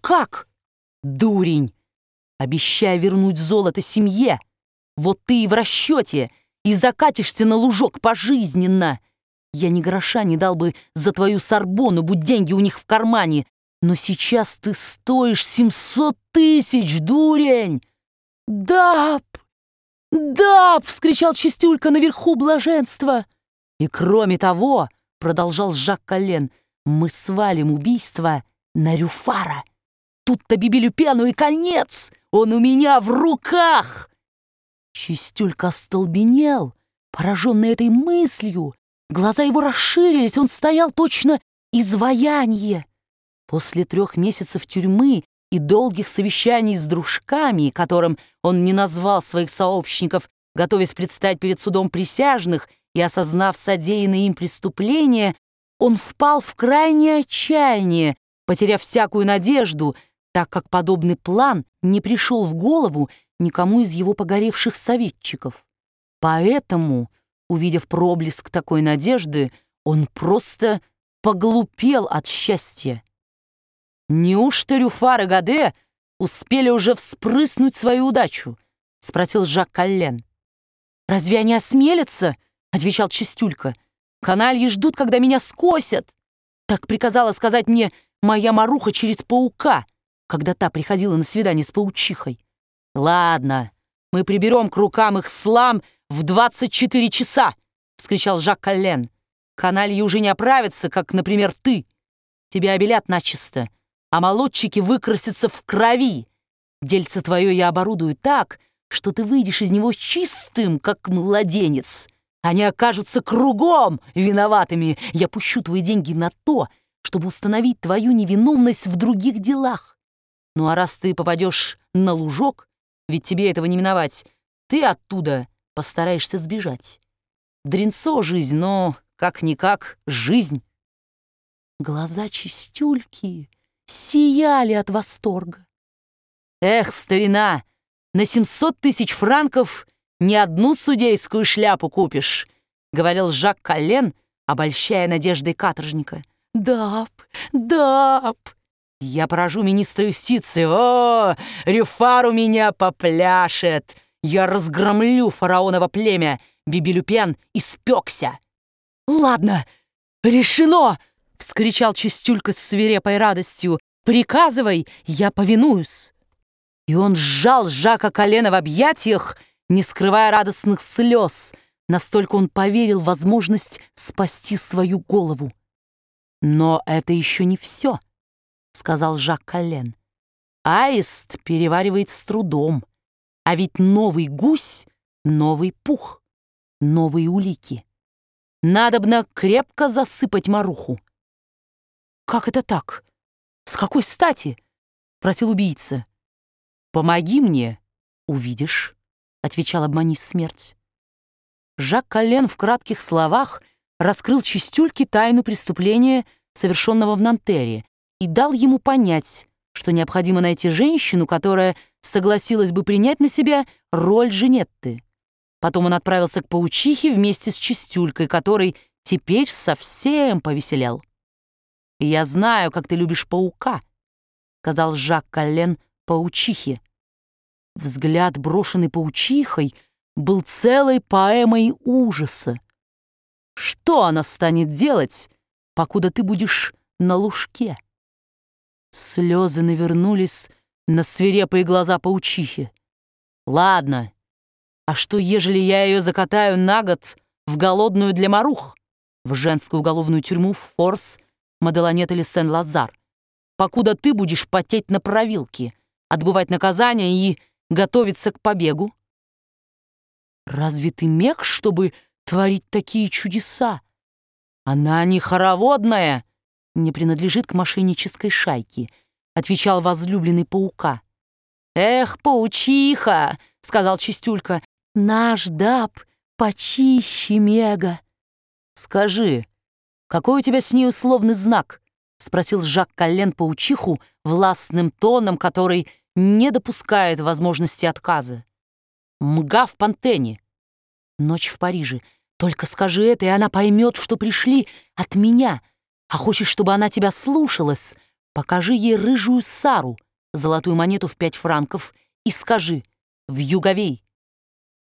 как? Дурень! Обещая вернуть золото семье, вот ты и в расчете, и закатишься на лужок пожизненно. Я ни гроша не дал бы за твою Сорбонну, будь деньги у них в кармане. Но сейчас ты стоишь 700 тысяч, дурень!» «Даб! Даб!» — вскричал Чистюлька наверху блаженства. «И кроме того, — продолжал Жак Коллен, — мы свалим убийство на Рюфара. Тут-то Бибилюпену и конец! Он у меня в руках!» Чистюлька остолбенел, пораженный этой мыслью. Глаза его расширились, он стоял точно изваяние. После 3 месяцев тюрьмы и долгих совещаний с дружками, которым он не назвал своих сообщников, готовясь предстать перед судом присяжных и осознав содеянное им преступление, он впал в крайнее отчаяние, потеряв всякую надежду, так как подобный план не пришел в голову никому из его погоревших советчиков. Поэтому, увидев проблеск такой надежды, он просто поглупел от счастья. «Неужто Рюфар и Гаде успели уже вспрыснуть свою удачу?» — спросил Жак Коллен. «Разве они осмелятся?» — отвечал Чистюлька. «Канальи ждут, когда меня скосят. Так приказала сказать мне моя маруха через паука, когда та приходила на свидание с паучихой. Ладно, мы приберем к рукам их слам в 24 часа!» — вскричал Жак Коллен. «Канальи уже не оправятся, как, например, ты. Тебя обелят начисто, а молодчики выкрасятся в крови. Дельце твое я оборудую так, что ты выйдешь из него чистым, как младенец. Они окажутся кругом виноватыми. Я пущу твои деньги на то, чтобы установить твою невиновность в других делах. Ну а раз ты попадешь на лужок, ведь тебе этого не миновать, ты оттуда постараешься сбежать. Дрянцо жизнь, но как-никак жизнь». Глаза Чистюльки сияли от восторга. «Эх, старина, на 700 тысяч франков ни одну судейскую шляпу купишь», — говорил Жак Коллен, обольщая надеждой каторжника. «Даб, даб! Я поражу министра юстиции. О, Рюфар у меня попляшет! Я разгромлю фараоново племя. Бибилюпен испекся!» «Ладно, решено!» — вскричал Чистюлька с свирепой радостью. «Приказывай, я повинуюсь!» И он сжал Жака Коллена в объятиях, не скрывая радостных слез. Настолько он поверил в возможность спасти свою голову. «Но это еще не все», — сказал Жак Коллен. «Аист переваривает с трудом, а ведь новый гусь — новый пух, новые улики. Надобно крепко засыпать маруху». «Как это так? С какой стати?» — просил убийца. «Помоги мне, увидишь», — отвечал обманись смерть. Жак Коллен в кратких словах раскрыл Чистюльке тайну преступления, совершенного в Нантере, и дал ему понять, что необходимо найти женщину, которая согласилась бы принять на себя роль Джинетты. Потом он отправился к паучихе вместе с Чистюлькой, который теперь совсем повеселел. «Я знаю, как ты любишь паука», — сказал Жак Коллен паучихе. Взгляд, брошенный паучихой, был целой поэмой ужаса. «Что она станет делать, покуда ты будешь на лужке?» Слезы навернулись на свирепые глаза паучихи. «Ладно, а что, ежели я ее закатаю на год в голодную для марух, в женскую уголовную тюрьму в Форс, Маделонет или Сен-Лазар, покуда ты будешь потеть на провилке, отбывать наказание и готовиться к побегу?» «Разве ты мех, чтобы творить такие чудеса? Она не хороводная, не принадлежит к мошеннической шайке», — отвечал возлюбленный паука. «Эх, паучиха», — сказал Чистюлька, — «наш Даб почище мега». «Скажи, какой у тебя с ней условный знак?» — спросил Жак Коллен паучиху властным тоном, который не допускает возможности отказа. «Мга в Пантене. Ночь в Париже. Только скажи это, и она поймет, что пришли от меня. А хочешь, чтобы она тебя слушалась? Покажи ей рыжую Сару, золотую монету в 5 франков, и скажи: в Юговей